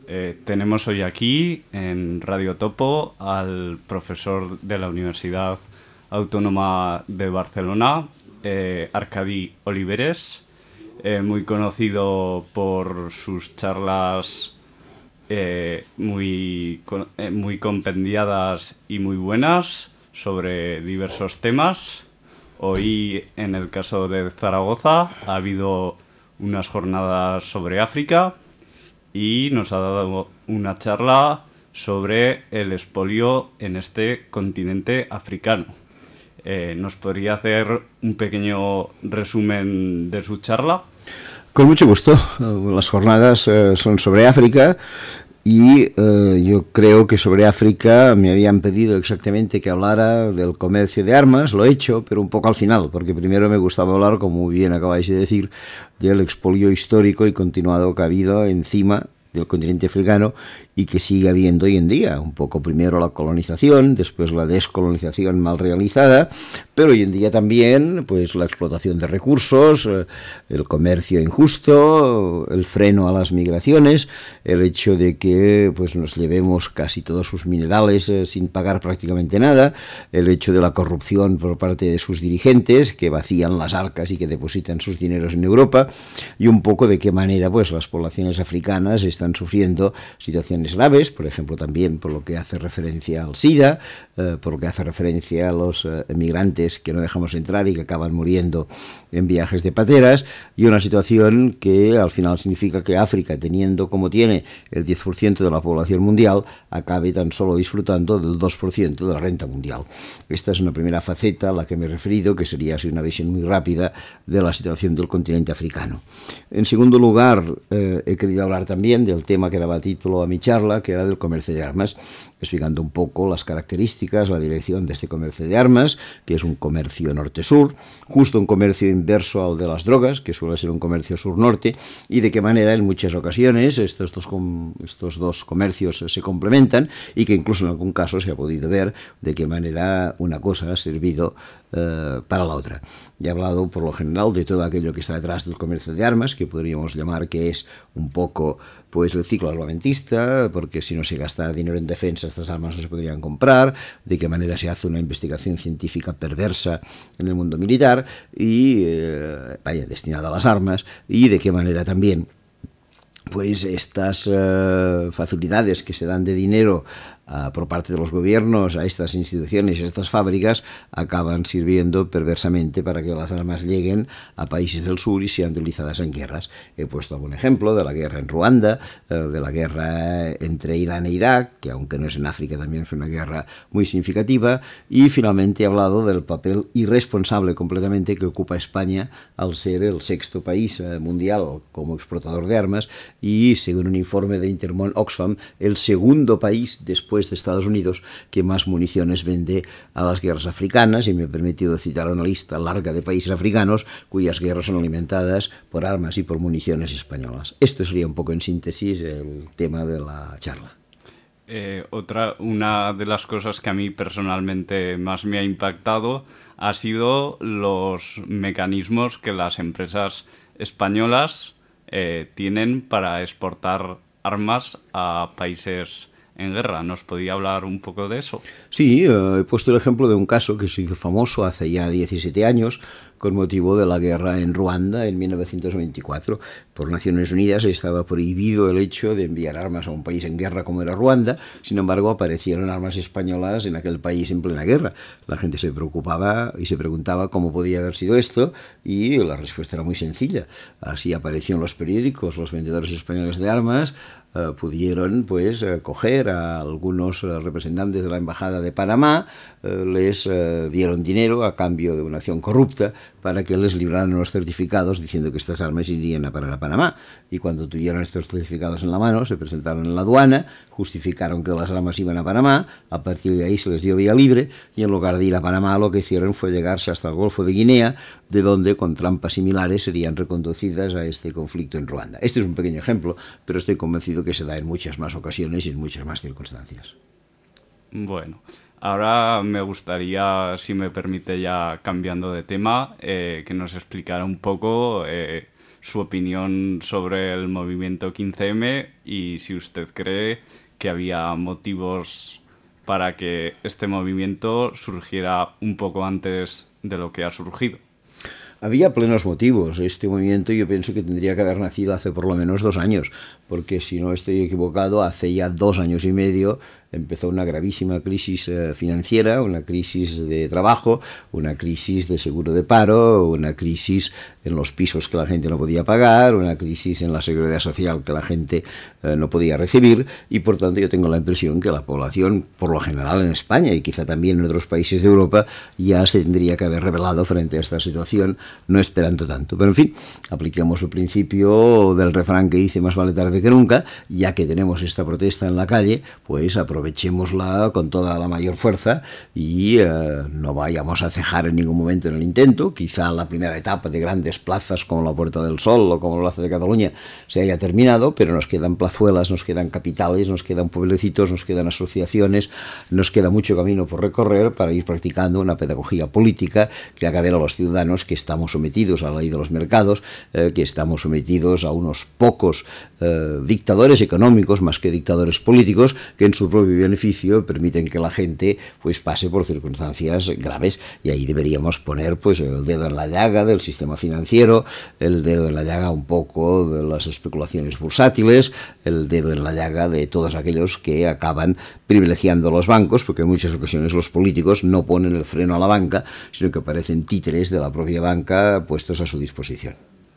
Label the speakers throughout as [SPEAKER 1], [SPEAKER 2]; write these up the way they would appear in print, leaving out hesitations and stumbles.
[SPEAKER 1] Tenemos hoy aquí en Radio Topo al profesor de la Universidad Autónoma de Barcelona, Arcadi Oliveres, muy conocido por sus charlas muy compendiadas y muy buenas sobre diversos temas. Hoy, en el caso de Zaragoza, ha habido unas jornadas sobre África y nos ha dado una charla sobre el expolio en este continente africano. ¿Nos podría hacer un pequeño resumen de su charla?
[SPEAKER 2] Con mucho gusto. Las jornadas son sobre África y yo creo que sobre África me habían pedido exactamente que hablara del comercio de armas. Lo he hecho, pero un poco al final, porque primero me gustaba hablar, como muy bien acabáis de decir, del expolio histórico y continuado que ha habido encima del continente africano y que sigue habiendo hoy en día. Un poco primero la colonización, después la descolonización mal realizada, pero hoy en día también pues la explotación de recursos, el comercio injusto, el freno a las migraciones, el hecho de que pues nos llevemos casi todos sus minerales sin pagar prácticamente nada, el hecho de la corrupción por parte de sus dirigentes que vacían las arcas y que depositan sus dineros en Europa, y un poco de qué manera pues las poblaciones africanas están sufriendo situaciones graves, por ejemplo también por lo que hace referencia al SIDA, por lo que hace referencia a los emigrantes que no dejamos entrar y que acaban muriendo en viajes de pateras, y una situación que al final significa que África, teniendo como tiene el 10% de la población mundial, acabe tan solo disfrutando del 2% de la renta mundial. Esta es una primera faceta a la que me he referido, que sería así una visión muy rápida de la situación del continente africano. En segundo lugar, he querido hablar también del tema que daba título a mi charla, que era del comercio de armas, explicando un poco las características, la dirección de este comercio de armas, que es un comercio norte-sur, justo un comercio inverso al de las drogas, que suele ser un comercio sur-norte, y de qué manera en muchas ocasiones estos dos comercios se complementan y que incluso en algún caso se ha podido ver de qué manera una cosa ha servido para la otra. Ya he hablado por lo general de todo aquello que está detrás del comercio de armas, que podríamos llamar que es un poco pues el ciclo armamentista, porque si no se gasta dinero en defensa estas armas no se podrían comprar, de qué manera se hace una investigación científica perversa en el mundo militar y destinada a las armas, y de qué manera también pues estas facilidades que se dan de dinero por parte de los gobiernos a estas instituciones y a estas fábricas acaban sirviendo perversamente para que las armas lleguen a países del sur y sean utilizadas en guerras. He puesto algún ejemplo de la guerra en Ruanda, de la guerra entre Irán e Irak, que aunque no es en África también fue una guerra muy significativa, y finalmente he hablado del papel irresponsable completamente que ocupa España al ser el sexto país mundial como exportador de armas y, según un informe de Intermon Oxfam, el segundo país después de Estados Unidos que más municiones vende a las guerras africanas, y me he permitido citar una lista larga de países africanos cuyas guerras son alimentadas por armas y por municiones españolas. Esto sería un poco en síntesis el tema de la charla.
[SPEAKER 1] Una de las cosas que a mí personalmente más me ha impactado ha sido los mecanismos que las empresas españolas tienen para exportar armas a países en guerra. ¿Nos podía hablar un poco de eso?
[SPEAKER 2] Sí, he puesto el ejemplo de un caso que se hizo famoso hace ya 17 años con motivo de la guerra en Ruanda en 1924. Por Naciones Unidas estaba prohibido el hecho de enviar armas a un país en guerra como era Ruanda. Sin embargo, aparecieron armas españolas en aquel país en plena guerra. La gente se preocupaba y se preguntaba cómo podía haber sido esto, y la respuesta era muy sencilla. Así apareció en los periódicos, los vendedores españoles de armas pudieron pues coger a algunos representantes de la embajada de Panamá, les dieron dinero a cambio de una acción corrupta para que les libraran los certificados diciendo que estas armas irían a parar a Panamá, y cuando tuvieron estos certificados en la mano se presentaron en la aduana, justificaron que las armas iban a Panamá, a partir de ahí se les dio vía libre, y en lugar de ir a Panamá lo que hicieron fue llegarse hasta el Golfo de Guinea, de donde con trampas similares serían reconducidas a este conflicto en Ruanda. Este es un pequeño ejemplo, pero estoy convencido que se da en muchas más ocasiones y en muchas más circunstancias.
[SPEAKER 1] Bueno, ahora me gustaría, si me permite ya cambiando de tema, que nos explicara un poco su opinión sobre el movimiento 15M y si usted cree que había motivos para que este movimiento surgiera un poco antes de lo que ha surgido.
[SPEAKER 2] Había plenos motivos. Este movimiento yo pienso que tendría que haber nacido hace por lo menos 2 años, porque si no estoy equivocado, hace ya 2 años y medio empezó una gravísima crisis financiera, una crisis de trabajo, una crisis de seguro de paro, una crisis en los pisos que la gente no podía pagar, una crisis en la seguridad social que la gente no podía recibir, y por tanto yo tengo la impresión que la población, por lo general en España y quizá también en otros países de Europa, ya se tendría que haber rebelado frente a esta situación, no esperando tanto. Pero en fin, apliquemos el principio del refrán que dice más vale tarde que nunca, ya que tenemos esta protesta en la calle, pues aprovechémosla con toda la mayor fuerza y no vayamos a cejar en ningún momento en el intento. Quizá la primera etapa de grandes plazas como la Puerta del Sol o como la Plaza de Cataluña se haya terminado, pero nos quedan plazuelas, nos quedan capitales, nos quedan pueblecitos, nos quedan asociaciones, nos queda mucho camino por recorrer para ir practicando una pedagogía política que haga ver a los ciudadanos que estamos sometidos a la ley de los mercados, que estamos sometidos a unos pocos dictadores económicos más que dictadores políticos que en su propio beneficio permiten que la gente pues pase por circunstancias graves, y ahí deberíamos poner pues el dedo en la llaga del sistema financiero, el dedo en la llaga un poco de las especulaciones bursátiles, el dedo en la llaga de todos aquellos que acaban privilegiando a los bancos, porque en muchas ocasiones los políticos no ponen el freno a la banca, sino que parecen títeres de la propia banca puestos a su disposición.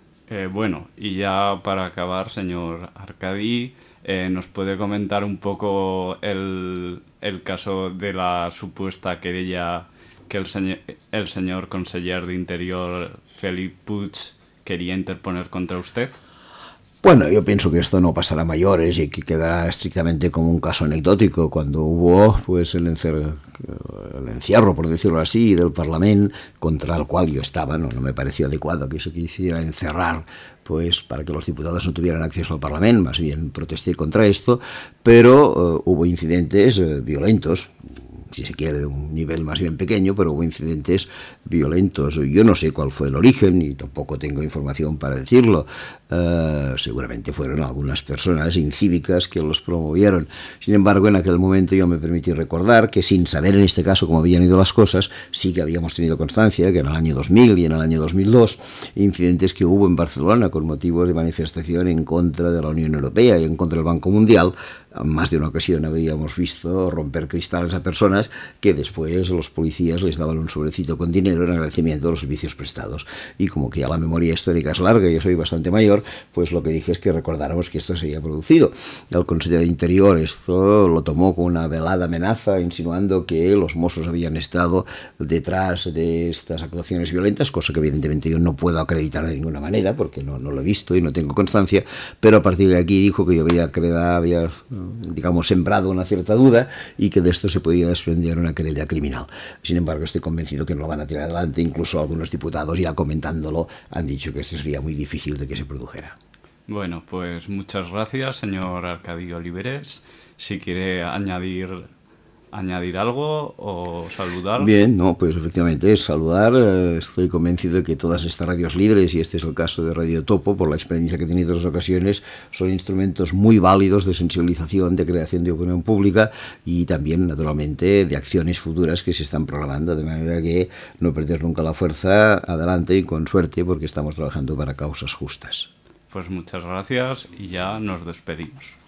[SPEAKER 1] Bueno, y ya para acabar, señor Arcadi, ¿nos puede comentar un poco el caso de la supuesta querella que el señor conseller de Interior, Felip Puig, quería interponer contra usted?
[SPEAKER 2] Bueno, yo pienso que esto no pasará a mayores y que quedará estrictamente como un caso anecdótico. Cuando hubo pues el encierro, por decirlo así, del Parlamento, contra el cual yo estaba, no me pareció adecuado que se quisiera encerrar pues para que los diputados no tuvieran acceso al Parlamento, más bien protesté contra esto, pero hubo incidentes violentos, si se quiere, de un nivel más bien pequeño, pero hubo incidentes violentos. Yo no sé cuál fue el origen y tampoco tengo información para decirlo. Seguramente fueron algunas personas incívicas que los promovieron. Sin embargo, en aquel momento yo me permití recordar que, sin saber en este caso cómo habían ido las cosas, sí que habíamos tenido constancia que en el año 2000 y en el año 2002 incidentes que hubo en Barcelona con motivos de manifestación en contra de la Unión Europea y en contra del Banco Mundial. Más de una ocasión habíamos visto romper cristales a personas que después los policías les daban un sobrecito con dinero en agradecimiento de los servicios prestados. Y como que ya la memoria histórica es larga y yo soy bastante mayor, pues lo que dije es que recordáramos que esto se había producido. El Consejo de Interior esto lo tomó con una velada amenaza, insinuando que los Mossos habían estado detrás de estas actuaciones violentas, cosa que evidentemente yo no puedo acreditar de ninguna manera, porque no lo he visto y no tengo constancia, pero a partir de aquí dijo que yo había digamos, sembrado una cierta duda y que de esto se podía desprender una querella criminal. Sin embargo, estoy convencido que no lo van a tirar adelante. Incluso algunos diputados, ya comentándolo, han dicho que esto sería muy difícil de que se produjera.
[SPEAKER 1] Bueno, pues muchas gracias, señor Arcadi Oliveres. Si quiere añadir algo o saludar.
[SPEAKER 2] Bien, no, pues efectivamente es saludar. Estoy convencido de que todas estas radios libres, y este es el caso de Radio Topo, por la experiencia que he tenido en otras ocasiones, son instrumentos muy válidos de sensibilización, de creación de opinión pública y también, naturalmente, de acciones futuras que se están programando, de manera que no perder nunca la fuerza, adelante y con suerte, porque estamos trabajando para causas justas.
[SPEAKER 1] Pues muchas gracias y ya nos despedimos.